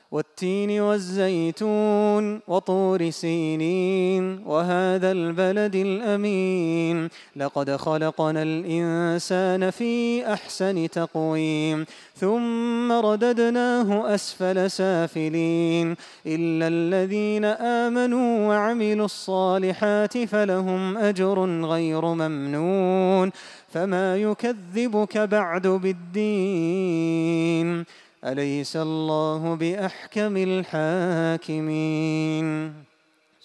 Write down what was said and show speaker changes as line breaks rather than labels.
والتين والزيتون وطور سينين وهذا البلد الأمين لقد خلقنا الإنسان في أحسن تقويم ثم رددناه أسفل سافلين إلا الذين آمنوا وعملوا الصالحات فلهم أجر غير ممنون فما يكذبك بعد بالدين أليس الله بأحكم الحاكمين.